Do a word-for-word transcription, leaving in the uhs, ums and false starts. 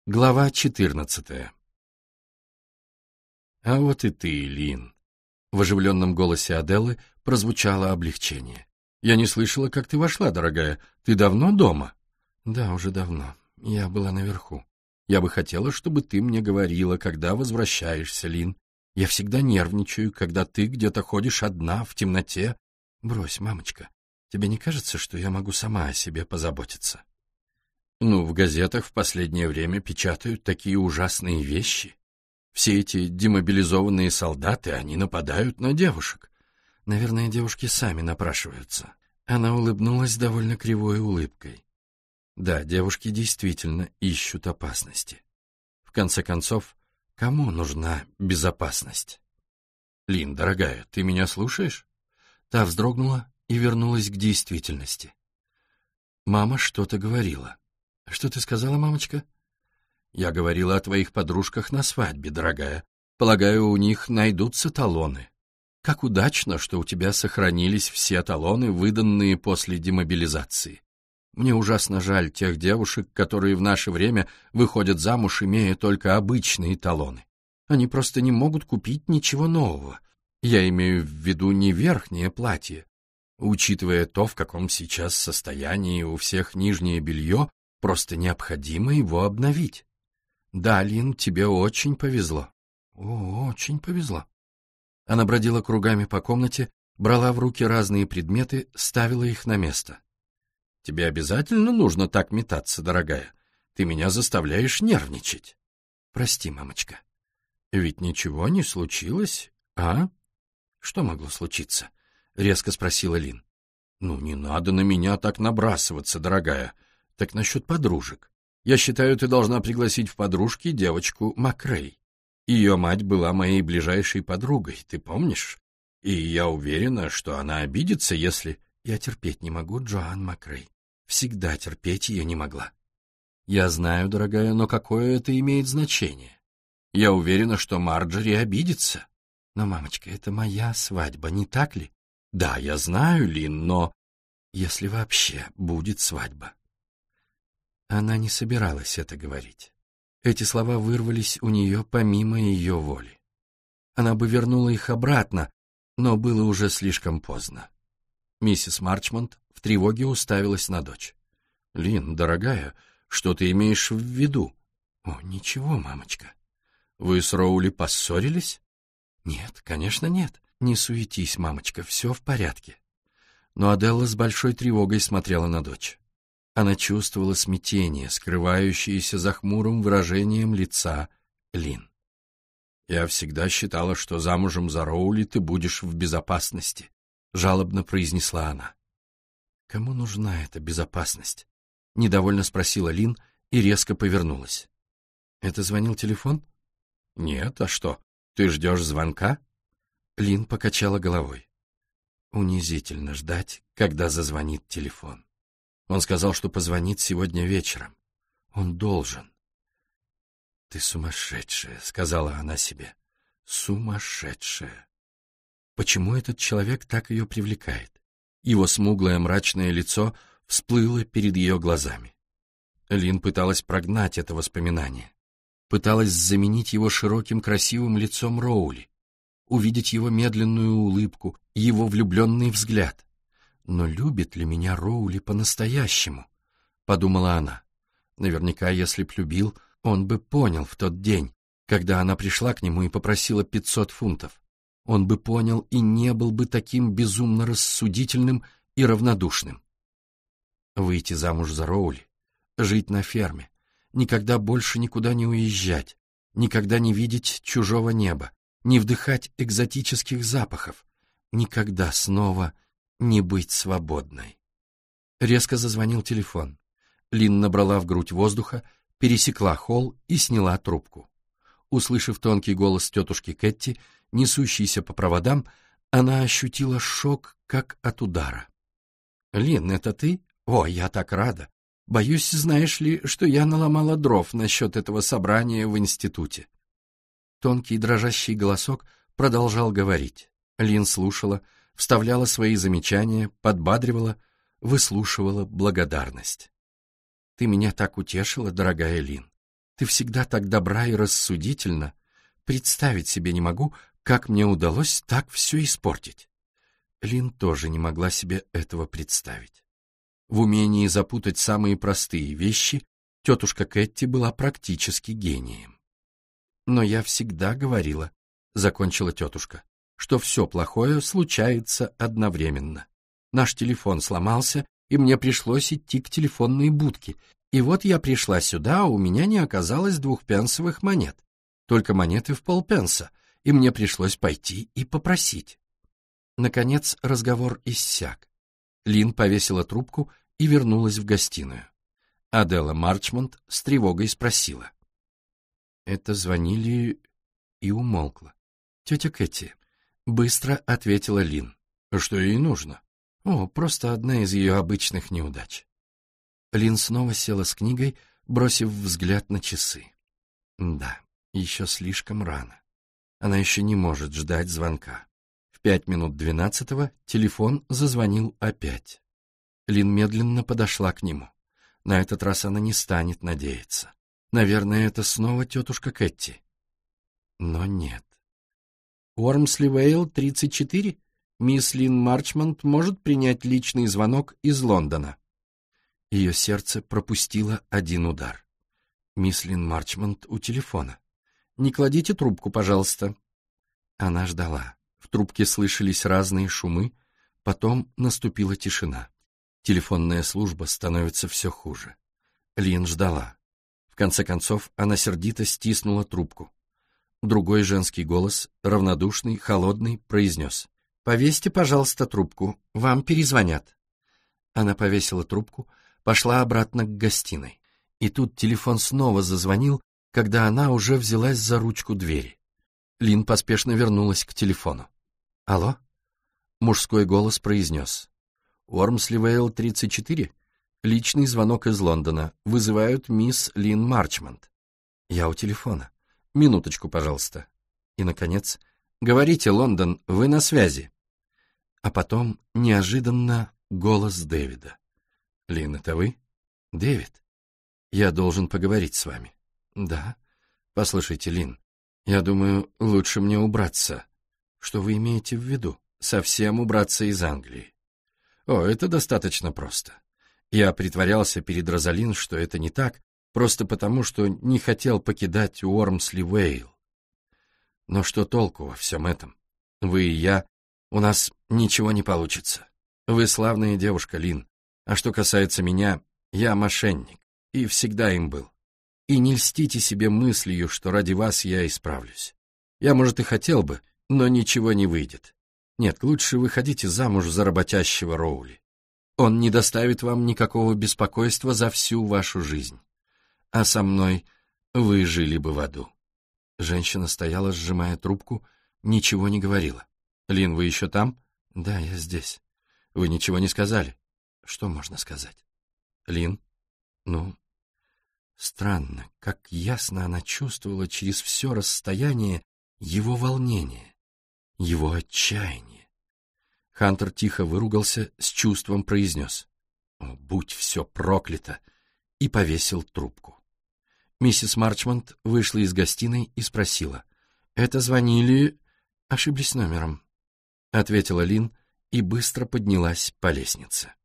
Глава четырнадцатая. «А вот и ты, Лин!» В оживленном голосе Аделлы прозвучало облегчение. «Я не слышала, как ты вошла, дорогая. Ты давно дома?» «Да, уже давно. Я была наверху. Я бы хотела, чтобы ты мне говорила, когда возвращаешься, Лин. Я всегда нервничаю, когда ты где-то ходишь одна, в темноте. Брось, мамочка, тебе не кажется, что я могу сама о себе позаботиться?» «Ну, в газетах в последнее время печатают такие ужасные вещи. Все эти демобилизованные солдаты, они нападают на девушек. Наверное, девушки сами напрашиваются». Она улыбнулась довольно кривой улыбкой. Да, девушки действительно ищут опасности. В конце концов, кому нужна безопасность? «Лин, дорогая, ты меня слушаешь?» Та вздрогнула и вернулась к действительности. Мама что-то говорила. «Что ты сказала, мамочка?» «Я говорила о твоих подружках на свадьбе, дорогая. Полагаю, у них найдутся талоны. Как удачно, что у тебя сохранились все талоны, выданные после демобилизации. Мне ужасно жаль тех девушек, которые в наше время выходят замуж, имея только обычные талоны. Они просто не могут купить ничего нового. Я имею в виду не верхнее платье. Учитывая то, в каком сейчас состоянии у всех нижнее белье, просто необходимо его обновить. Да, Лин, тебе очень повезло. О, очень повезло». Она бродила кругами по комнате, брала в руки разные предметы, ставила их на место. «Тебе обязательно нужно так метаться, дорогая? Ты меня заставляешь нервничать». «Прости, мамочка». «Ведь ничего не случилось, а?» «Что могло случиться?» — резко спросила Лин. «Ну, не надо на меня так набрасываться, дорогая. Так насчет подружек. Я считаю, ты должна пригласить в подружки девочку Макрей. Ее мать была моей ближайшей подругой, ты помнишь? И я уверена, что она обидится, если... Я терпеть не могу Джоан Макрей. Всегда терпеть ее не могла». «Я знаю, дорогая, но какое это имеет значение? Я уверена, что Марджори обидится. Но, мамочка, это моя свадьба, не так ли?» «Да, я знаю, Лин, но... Если вообще будет свадьба». Она не собиралась это говорить. Эти слова вырвались у нее помимо ее воли. Она бы вернула их обратно, но было уже слишком поздно. Миссис Марчмонт в тревоге уставилась на дочь. «Лин, дорогая, что ты имеешь в виду?» «О, ничего, мамочка». «Вы с Роули поссорились?» «Нет, конечно, нет. Не суетись, мамочка, все в порядке». Но Аделла с большой тревогой смотрела на дочь. Она чувствовала смятение, скрывающееся за хмурым выражением лица Лин. «Я всегда считала, что замужем за Роули ты будешь в безопасности», — жалобно произнесла она. «Кому нужна эта безопасность?» — недовольно спросила Лин и резко повернулась. «Это звонил телефон?» «Нет, а что, ты ждешь звонка?» Лин покачала головой. Унизительно ждать, когда зазвонит телефон. Он сказал, что позвонит сегодня вечером. Он должен. «Ты сумасшедшая», — сказала она себе. «Сумасшедшая». Почему этот человек так ее привлекает? Его смуглое мрачное лицо всплыло перед ее глазами. Лин пыталась прогнать это воспоминание. Пыталась заменить его широким красивым лицом Роули, увидеть его медленную улыбку, его влюбленный взгляд. «Но любит ли меня Роули по-настоящему?» — подумала она. Наверняка, если б любил, он бы понял в тот день, когда она пришла к нему и попросила пятьсот фунтов. Он бы понял и не был бы таким безумно рассудительным и равнодушным. Выйти замуж за Роули, жить на ферме, никогда больше никуда не уезжать, никогда не видеть чужого неба, не вдыхать экзотических запахов, никогда снова не быть свободной. Резко зазвонил телефон. Лин набрала в грудь воздуха, пересекла холл и сняла трубку. Услышав тонкий голос тетушки Кэтти, несущийся по проводам, она ощутила шок, как от удара. «Лин, это ты? О, я так рада. Боюсь, знаешь ли, что я наломала дров насчет этого собрания в институте». Тонкий дрожащий голосок продолжал говорить. Лин слушала, вставляла свои замечания, подбадривала, выслушивала благодарность. «Ты меня так утешила, дорогая Лин. Ты всегда так добра и рассудительна. Представить себе не могу, как мне удалось так все испортить». Лин тоже не могла себе этого представить. В умении запутать самые простые вещи тетушка Кэтти была практически гением. «Но я всегда говорила», — закончила тетушка, «что все плохое случается одновременно. Наш телефон сломался, и мне пришлось идти к телефонной будке. И вот я пришла сюда, а у меня не оказалось двухпенсовых монет, только монеты в полпенса, и мне пришлось пойти и попросить». Наконец разговор иссяк. Лин повесила трубку и вернулась в гостиную. Аделла Марчмонт с тревогой спросила. «Это звонили...» и умолкла. «Тетя Кэти», — быстро ответила Лин. «Что ей нужно?» «О, просто одна из ее обычных неудач». Лин снова села с книгой, бросив взгляд на часы. Да, еще слишком рано. Она еще не может ждать звонка. В пять минут двенадцатого телефон зазвонил опять. Лин медленно подошла к нему. На этот раз она не станет надеяться. Наверное, это снова тетушка Кэтти. Но нет. «Уормсли-Вейл, тридцать четыре? Мисс Лин Марчмонт может принять личный звонок из Лондона». Ее сердце пропустило один удар. Мисс Лин Марчмонт у телефона. «Не кладите трубку, пожалуйста». Она ждала. В трубке слышались разные шумы, потом наступила тишина. Телефонная служба становится все хуже. Лин ждала. В конце концов, она сердито стиснула трубку. Другой женский голос, равнодушный, холодный, произнес: «Повесьте, пожалуйста, трубку, вам перезвонят». Она повесила трубку, пошла обратно к гостиной. И тут телефон снова зазвонил, когда она уже взялась за ручку двери. Лин поспешно вернулась к телефону. «Алло?» Мужской голос произнес: «Уормсли-Вейл, тридцать четыре? Личный звонок из Лондона. Вызывают мисс Лин Марчмонт». «Я у телефона. Минуточку, пожалуйста». И, наконец, «Говорите, Лондон, вы на связи». А потом, неожиданно, голос Дэвида. «Лин, это вы?» «Дэвид, я должен поговорить с вами». «Да». «Послушайте, Лин, я думаю, лучше мне убраться». «Что вы имеете в виду?» «Совсем убраться из Англии». «О, это достаточно просто. Я притворялся перед Розалин, что это не так, просто потому, что не хотел покидать Уормсли-Вейл. Но что толку во всем этом? Вы и я, у нас ничего не получится. Вы славная девушка, Лин. А что касается меня, я мошенник, и всегда им был. И не льстите себе мыслью, что ради вас я исправлюсь. Я, может, и хотел бы, но ничего не выйдет. Нет, лучше выходите замуж за работящего Роули. Он не доставит вам никакого беспокойства за всю вашу жизнь. А со мной вы жили бы в аду». Женщина стояла, сжимая трубку, ничего не говорила. «Лин, вы еще там?» «Да, я здесь». «Вы ничего не сказали?» «Что можно сказать?» «Лин?» «Ну...» Странно, как ясно она чувствовала через все расстояние его волнение, его отчаяние. Хантер тихо выругался, с чувством произнес: «О, будь все проклято!» и повесил трубку. Миссис Марчмонт вышла из гостиной и спросила: «Это звонили...» «Ошиблись номером», — ответила Лин и быстро поднялась по лестнице.